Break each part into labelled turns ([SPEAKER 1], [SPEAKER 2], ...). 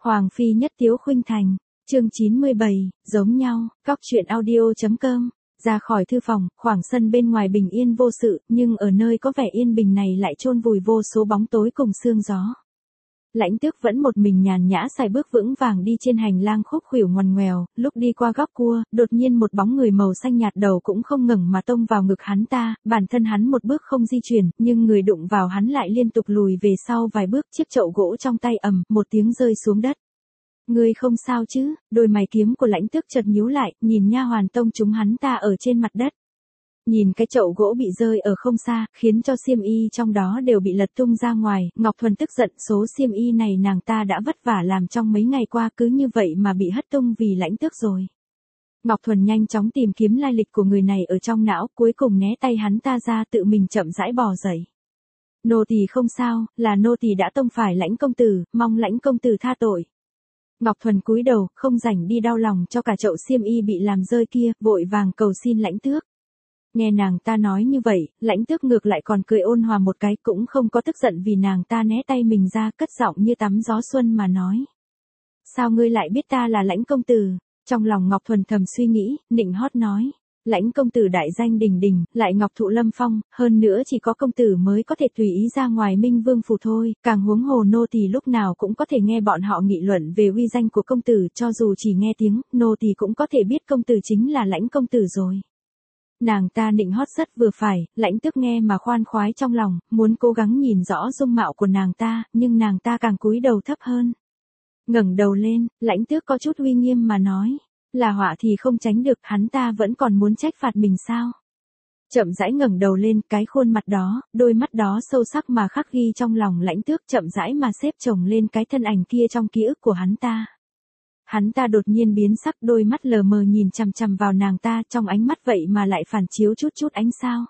[SPEAKER 1] Hoàng phi nhất tiếu khuynh thành, chương 97, giống nhau, góc truyện audio.com. Ra khỏi thư phòng, khoảng sân bên ngoài bình yên vô sự, nhưng ở nơi có vẻ yên bình này lại chôn vùi vô số bóng tối cùng sương gió. Lãnh Tước vẫn một mình nhàn nhã sải bước vững vàng đi trên hành lang khúc khuỷu ngoằn ngoèo, lúc đi qua góc cua, đột nhiên một bóng người màu xanh nhạt đầu cũng không ngẩng mà tông vào ngực hắn ta, bản thân hắn một bước không di chuyển, nhưng người đụng vào hắn lại liên tục lùi về sau vài bước, chiếc chậu gỗ trong tay ầm, một tiếng rơi xuống đất. Ngươi không sao chứ? Đôi mày kiếm của Lãnh Tước chợt nhíu lại, nhìn nha hoàn tông chúng hắn ta ở trên mặt đất. Nhìn cái chậu gỗ bị rơi ở không xa, khiến cho xiêm y trong đó đều bị lật tung ra ngoài, Ngọc Thuần tức giận, số xiêm y này nàng ta đã vất vả làm trong mấy ngày qua, cứ như vậy mà bị hất tung vì Lãnh Tước rồi. Ngọc Thuần nhanh chóng tìm kiếm lai lịch của người này ở trong não, cuối cùng né tay hắn ta ra, tự mình chậm rãi bò dậy. Nô tỳ không sao, là nô tỳ đã tông phải Lãnh công tử, mong Lãnh công tử tha tội. Ngọc Thuần cúi đầu, không rảnh đi đau lòng cho cả chậu xiêm y bị làm rơi kia, vội vàng cầu xin Lãnh Tước. Nghe nàng ta nói như vậy, Lãnh Tước ngược lại còn cười ôn hòa một cái, cũng không có tức giận vì nàng ta né tay mình ra, cất giọng như tắm gió xuân mà nói. Sao ngươi lại biết ta là Lãnh công tử? Trong lòng Ngọc Thuần thầm suy nghĩ, nịnh hót nói. Lãnh công tử đại danh đình đình, lại ngọc thụ lâm phong, hơn nữa chỉ có công tử mới có thể tùy ý ra ngoài Minh Vương phủ thôi, càng huống hồ nô tỳ lúc nào cũng có thể nghe bọn họ nghị luận về uy danh của công tử, cho dù chỉ nghe tiếng, nô tỳ cũng có thể biết công tử chính là Lãnh công tử rồi. Nàng ta nịnh hót rất vừa phải, Lãnh Tước nghe mà khoan khoái trong lòng, muốn cố gắng nhìn rõ dung mạo của nàng ta, nhưng nàng ta càng cúi đầu thấp hơn. Ngẩng đầu lên, Lãnh Tước có chút uy nghiêm mà nói. Là họa thì không tránh được, hắn ta vẫn còn muốn trách phạt mình sao? Chậm rãi ngẩng đầu lên, cái khuôn mặt đó, đôi mắt đó sâu sắc mà khắc ghi trong lòng Lãnh Tước, chậm rãi mà xếp chồng lên cái thân ảnh kia trong ký ức của hắn ta. Hắn ta đột nhiên biến sắc, đôi mắt lờ mờ nhìn chằm chằm vào nàng ta, trong ánh mắt vậy mà lại phản chiếu chút chút ánh sao.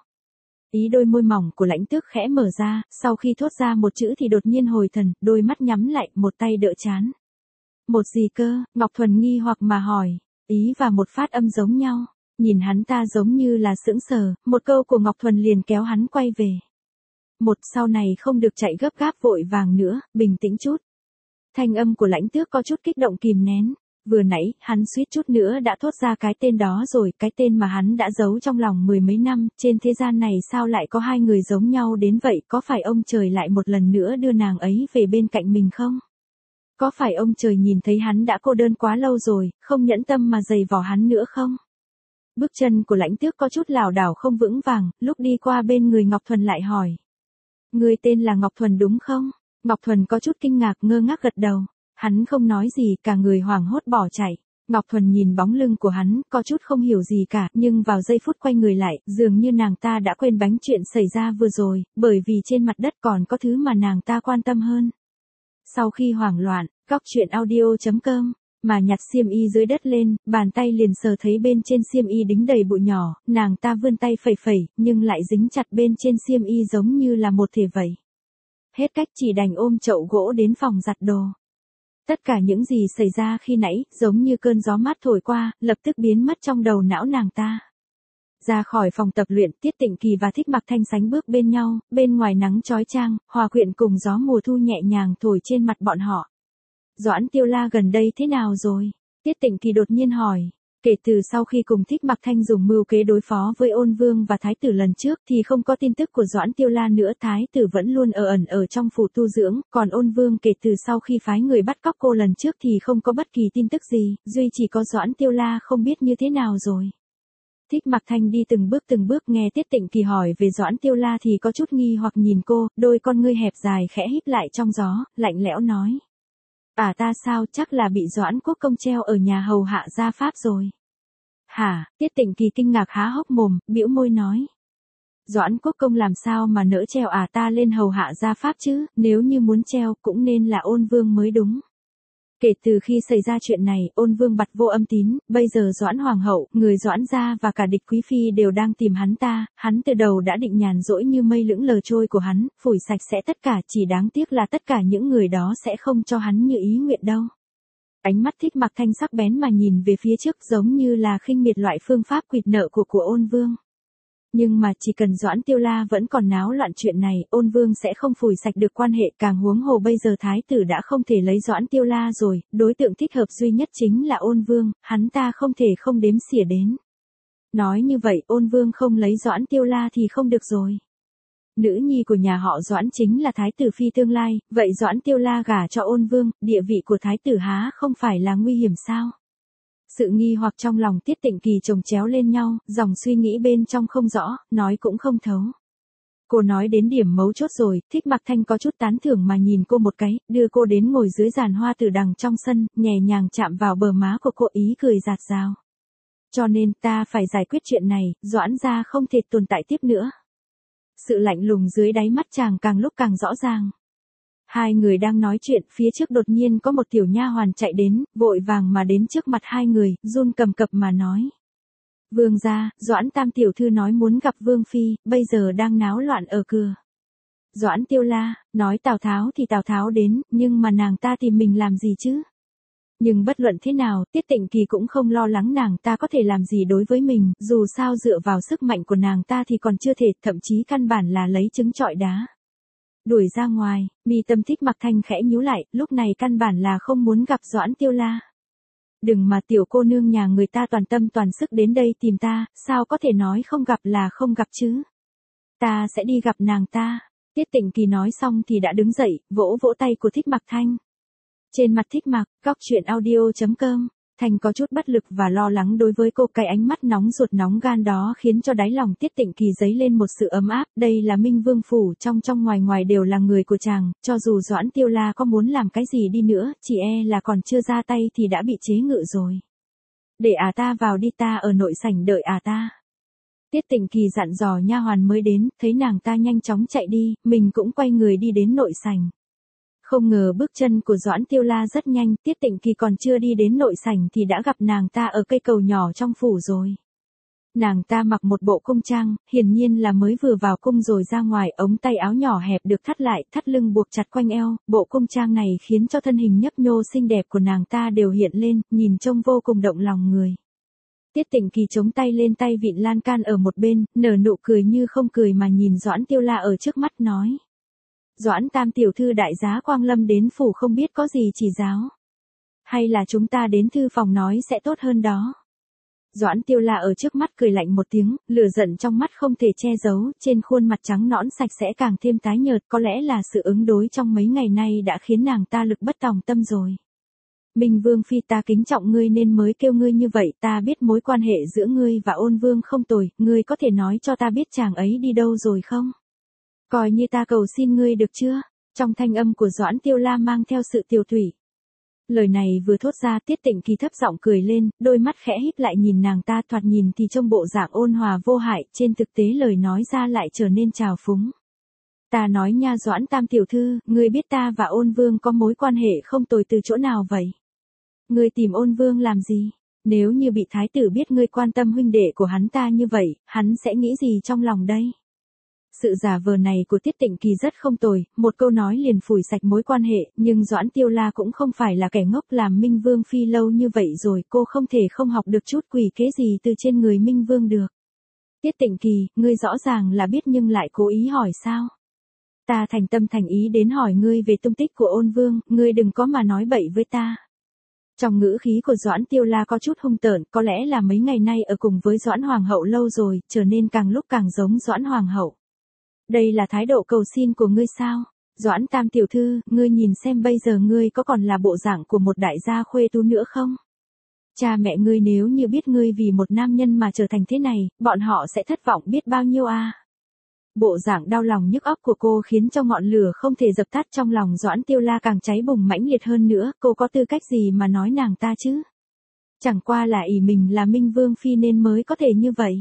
[SPEAKER 1] Ý đôi môi mỏng của Lãnh Tước khẽ mở ra, sau khi thốt ra một chữ thì đột nhiên hồi thần, đôi mắt nhắm lại, một tay đỡ trán. Một gì cơ? Ngọc Thuần nghi hoặc mà hỏi. Ý và một phát âm giống nhau, nhìn hắn ta giống như là sững sờ, một câu của Ngọc Thuần liền kéo hắn quay về. Một, sau này không được chạy gấp gáp vội vàng nữa, bình tĩnh chút. Thanh âm của Lãnh Tước có chút kích động kìm nén, vừa nãy, hắn suýt chút nữa đã thốt ra cái tên đó rồi, cái tên mà hắn đã giấu trong lòng mười mấy năm, trên thế gian này sao lại có hai người giống nhau đến vậy, có phải ông trời lại một lần nữa đưa nàng ấy về bên cạnh mình không? Có phải ông trời nhìn thấy hắn đã cô đơn quá lâu rồi, không nhẫn tâm mà giày vò hắn nữa không? Bước chân của Lãnh Tước có chút lảo đảo không vững vàng, lúc đi qua bên người Ngọc Thuần lại hỏi. Người tên là Ngọc Thuần đúng không? Ngọc Thuần có chút kinh ngạc ngơ ngác gật đầu. Hắn không nói gì, cả người hoảng hốt bỏ chạy. Ngọc Thuần nhìn bóng lưng của hắn, có chút không hiểu gì cả, nhưng vào giây phút quay người lại, dường như nàng ta đã quên bánh chuyện xảy ra vừa rồi, bởi vì trên mặt đất còn có thứ mà nàng ta quan tâm hơn. Sau khi hoảng loạn, góc truyện audio.com, mà nhặt xiêm y dưới đất lên, bàn tay liền sờ thấy bên trên xiêm y đính đầy bụi nhỏ, nàng ta vươn tay phẩy phẩy, nhưng lại dính chặt bên trên xiêm y giống như là một thể vậy. Hết cách chỉ đành ôm chậu gỗ đến phòng giặt đồ. Tất cả những gì xảy ra khi nãy, giống như cơn gió mát thổi qua, lập tức biến mất trong đầu não nàng ta. Ra khỏi phòng tập luyện, Tiết Tịnh Kỳ và Thích Mặc Thanh sánh bước bên nhau, bên ngoài nắng chói chang, hòa quyện cùng gió mùa thu nhẹ nhàng thổi trên mặt bọn họ. Doãn Tiêu La gần đây thế nào rồi? Tiết Tịnh Kỳ đột nhiên hỏi. Kể từ sau khi cùng Thích Mặc Thanh dùng mưu kế đối phó với Ôn Vương và Thái tử lần trước thì không có tin tức của Doãn Tiêu La nữa, Thái tử vẫn luôn ẩn ở trong phủ tu dưỡng, còn Ôn Vương kể từ sau khi phái người bắt cóc cô lần trước thì không có bất kỳ tin tức gì, duy chỉ có Doãn Tiêu La không biết như thế nào rồi. Thích Mặc Thanh đi từng bước nghe Tiết Tịnh Kỳ hỏi về Doãn Tiêu La thì có chút nghi hoặc nhìn cô, đôi con ngươi hẹp dài khẽ híp lại trong gió, lạnh lẽo nói. Ta sao, chắc là bị Doãn Quốc Công treo ở nhà hầu hạ gia pháp rồi. Hả? Tiết Tịnh Kỳ kinh ngạc há hốc mồm, bĩu môi nói. Doãn Quốc Công làm sao mà nỡ treo ta lên hầu hạ gia pháp chứ, nếu như muốn treo cũng nên là Ôn Vương mới đúng. Kể từ khi xảy ra chuyện này, Ôn Vương bặt vô âm tín, bây giờ Doãn Hoàng hậu, người Doãn gia và cả địch quý phi đều đang tìm hắn ta, hắn từ đầu đã định nhàn rỗi như mây lững lờ trôi của hắn, phủi sạch sẽ tất cả, chỉ đáng tiếc là tất cả những người đó sẽ không cho hắn như ý nguyện đâu. Ánh mắt Thích Mặc Thanh sắc bén mà nhìn về phía trước giống như là khinh miệt loại phương pháp quỵt nợ của Ôn Vương. Nhưng mà chỉ cần Doãn Tiêu La vẫn còn náo loạn chuyện này, Ôn Vương sẽ không phủi sạch được quan hệ, càng huống hồ bây giờ thái tử đã không thể lấy Doãn Tiêu La rồi, đối tượng thích hợp duy nhất chính là Ôn Vương, hắn ta không thể không đếm xỉa đến. Nói như vậy, Ôn Vương không lấy Doãn Tiêu La thì không được rồi. Nữ nhi của nhà họ Doãn chính là thái tử phi tương lai, vậy Doãn Tiêu La gả cho Ôn Vương, địa vị của thái tử há không phải là nguy hiểm sao? Sự nghi hoặc trong lòng Tiết Tịnh Kỳ chồng chéo lên nhau, dòng suy nghĩ bên trong không rõ, nói cũng không thấu. Cô nói đến điểm mấu chốt rồi, Thích Mặc Thanh có chút tán thưởng mà nhìn cô một cái, đưa cô đến ngồi dưới giàn hoa tử đằng trong sân, nhẹ nhàng chạm vào bờ má của cô, ý cười rạt rào. Cho nên ta phải giải quyết chuyện này, Doãn gia không thể tồn tại tiếp nữa. Sự lạnh lùng dưới đáy mắt chàng càng lúc càng rõ ràng. Hai người đang nói chuyện, phía trước đột nhiên có một tiểu nha hoàn chạy đến, vội vàng mà đến trước mặt hai người, run cầm cập mà nói. Vương gia, Doãn Tam tiểu thư nói muốn gặp Vương phi, bây giờ đang náo loạn ở cửa. Doãn Tiêu La, nói Tào Tháo thì Tào Tháo đến, nhưng mà nàng ta tìm mình làm gì chứ? Nhưng bất luận thế nào, Tiết Tịnh Kỳ cũng không lo lắng nàng ta có thể làm gì đối với mình, dù sao dựa vào sức mạnh của nàng ta thì còn chưa thể, thậm chí căn bản là lấy trứng trọi đá. Đuổi ra ngoài, mi tâm Thích Mặc Thanh khẽ nhíu lại, lúc này căn bản là không muốn gặp Doãn Tiêu La. Đừng mà tiểu cô nương nhà người ta toàn tâm toàn sức đến đây tìm ta, sao có thể nói không gặp là không gặp chứ? Ta sẽ đi gặp nàng ta. Tiết Tịnh Kỳ nói xong thì đã đứng dậy, vỗ vỗ tay của Thích Mặc Thanh. Trên mặt Thích Mặc, góc chuyện audio.com, Thanh có chút bất lực và lo lắng đối với cô, cái ánh mắt nóng ruột nóng gan đó khiến cho đáy lòng Tiết Tịnh Kỳ dấy lên một sự ấm áp, đây là Minh Vương phủ, trong ngoài ngoài đều là người của chàng, cho dù Doãn Tiêu La có muốn làm cái gì đi nữa, chỉ e là còn chưa ra tay thì đã bị chế ngự rồi. Để ta vào đi, ta ở nội sảnh đợi ta. Tiết Tịnh Kỳ dặn dò nha hoàn mới đến, thấy nàng ta nhanh chóng chạy đi, mình cũng quay người đi đến nội sảnh. Không ngờ bước chân của Doãn Tiêu La rất nhanh, Tiết Tịnh Kỳ còn chưa đi đến nội sảnh thì đã gặp nàng ta ở cây cầu nhỏ trong phủ rồi. Nàng ta mặc một bộ cung trang, hiển nhiên là mới vừa vào cung rồi ra ngoài, ống tay áo nhỏ hẹp được thắt lại, thắt lưng buộc chặt quanh eo, bộ cung trang này khiến cho thân hình nhấp nhô xinh đẹp của nàng ta đều hiện lên, nhìn trông vô cùng động lòng người. Tiết Tịnh Kỳ chống tay lên tay vịn lan can ở một bên, nở nụ cười như không cười mà nhìn Doãn Tiêu La ở trước mắt nói. Doãn Tam tiểu thư đại giá quang lâm đến phủ không biết có gì chỉ giáo. Hay là chúng ta đến thư phòng nói sẽ tốt hơn đó. Doãn Tiêu La ở trước mắt cười lạnh một tiếng, lửa giận trong mắt không thể che giấu, trên khuôn mặt trắng nõn sạch sẽ càng thêm tái nhợt, có lẽ là sự ứng đối trong mấy ngày nay đã khiến nàng ta lực bất tòng tâm rồi. Minh Vương phi, ta kính trọng ngươi nên mới kêu ngươi như vậy, ta biết mối quan hệ giữa ngươi và Ôn Vương không tồi, ngươi có thể nói cho ta biết chàng ấy đi đâu rồi không? Coi như ta cầu xin ngươi được chưa? Trong thanh âm của Doãn Tiêu La mang theo sự tiều tụy. Lời này vừa thốt ra, Tiết Tịnh Kỳ thấp giọng cười lên, đôi mắt khẽ híp lại nhìn nàng ta, thoạt nhìn thì trông bộ dạng ôn hòa vô hại, trên thực tế lời nói ra lại trở nên trào phúng. Ta nói nha Doãn Tam tiểu thư, ngươi biết ta và Ôn Vương có mối quan hệ không tồi từ chỗ nào vậy? Ngươi tìm Ôn Vương làm gì? Nếu như bị thái tử biết ngươi quan tâm huynh đệ của hắn ta như vậy, hắn sẽ nghĩ gì trong lòng đây? Sự giả vờ này của Tiết Tịnh Kỳ rất không tồi, một câu nói liền phủi sạch mối quan hệ, nhưng Doãn Tiêu La cũng không phải là kẻ ngốc, làm Minh Vương phi lâu như vậy rồi, cô không thể không học được chút quỷ kế gì từ trên người Minh Vương được. Tiết Tịnh Kỳ, ngươi rõ ràng là biết nhưng lại cố ý hỏi sao? Ta thành tâm thành ý đến hỏi ngươi về tung tích của Ôn Vương, ngươi đừng có mà nói bậy với ta. Trong ngữ khí của Doãn Tiêu La có chút hung tợn, có lẽ là mấy ngày nay ở cùng với Doãn Hoàng hậu lâu rồi, trở nên càng lúc càng giống Doãn Hoàng hậu. Đây là thái độ cầu xin của ngươi sao? Doãn Tam tiểu thư, ngươi nhìn xem bây giờ ngươi có còn là bộ dạng của một đại gia khuê tú nữa không? Cha mẹ ngươi nếu như biết ngươi vì một nam nhân mà trở thành thế này, bọn họ sẽ thất vọng biết bao nhiêu à? Bộ dạng đau lòng nhức óc của cô khiến cho ngọn lửa không thể dập tắt trong lòng Doãn Tiêu La càng cháy bùng mãnh liệt hơn nữa, cô có tư cách gì mà nói nàng ta chứ? Chẳng qua là ỷ mình là Minh Vương phi nên mới có thể như vậy.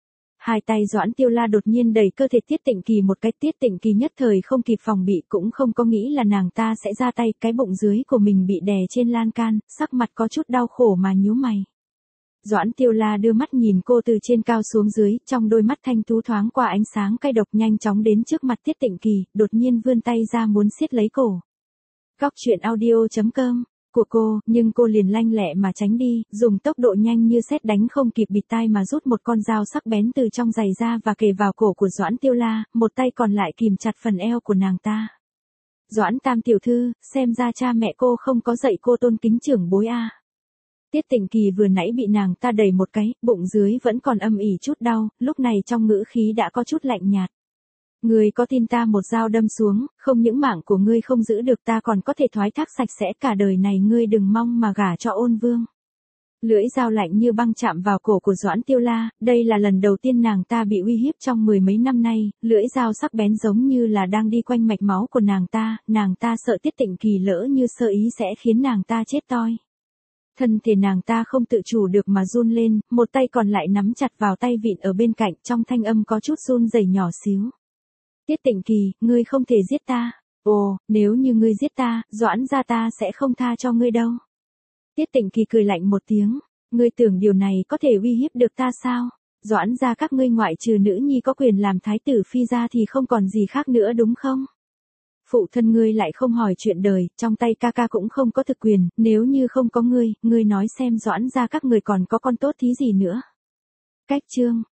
[SPEAKER 1] Hai tay Doãn Tiêu La đột nhiên đẩy cơ thể Tiết Tịnh Kỳ một cái, Tiết Tịnh Kỳ nhất thời không kịp phòng bị, cũng không có nghĩ là nàng ta sẽ ra tay, cái bụng dưới của mình bị đè trên lan can, sắc mặt có chút đau khổ mà nhíu mày. Doãn Tiêu La đưa mắt nhìn cô từ trên cao xuống dưới, trong đôi mắt thanh tú thoáng qua ánh sáng cay độc, nhanh chóng đến trước mặt Tiết Tịnh Kỳ, đột nhiên vươn tay ra muốn siết lấy cổ. Góc chuyện audio.com của cô, nhưng cô liền lanh lẹ mà tránh đi, dùng tốc độ nhanh như sét đánh không kịp bịt tai mà rút một con dao sắc bén từ trong giày ra và kề vào cổ của Doãn Tiêu La, một tay còn lại kìm chặt phần eo của nàng ta. Doãn Tam tiểu thư, xem ra cha mẹ cô không có dạy cô tôn kính trưởng bối a. Tiết Tịnh Kỳ vừa nãy bị nàng ta đẩy một cái, bụng dưới vẫn còn âm ỉ chút đau, lúc này trong ngữ khí đã có chút lạnh nhạt. Ngươi có tin ta một dao đâm xuống, không những mạng của ngươi không giữ được ta còn có thể thoái thác sạch sẽ cả đời này ngươi đừng mong mà gả cho Ôn Vương. Lưỡi dao lạnh như băng chạm vào cổ của Doãn Tiêu La, đây là lần đầu tiên nàng ta bị uy hiếp trong mười mấy năm nay, lưỡi dao sắc bén giống như là đang đi quanh mạch máu của nàng ta sợ Tiết Tịnh Kỳ lỡ như sơ ý sẽ khiến nàng ta chết toi. Thân thể nàng ta không tự chủ được mà run lên, một tay còn lại nắm chặt vào tay vịn ở bên cạnh, trong thanh âm có chút run rẩy nhỏ xíu. Tiết Tịnh Kỳ, ngươi không thể giết ta. Ồ, nếu như ngươi giết ta, Doãn gia ta sẽ không tha cho ngươi đâu. Tiết Tịnh Kỳ cười lạnh một tiếng, ngươi tưởng điều này có thể uy hiếp được ta sao? Doãn gia các ngươi ngoại trừ nữ nhi có quyền làm thái tử phi ra thì không còn gì khác nữa đúng không? Phụ thân ngươi lại không hỏi chuyện đời, trong tay ca ca cũng không có thực quyền, nếu như không có ngươi nói xem Doãn gia các người còn có con tốt thí gì nữa. Cách chương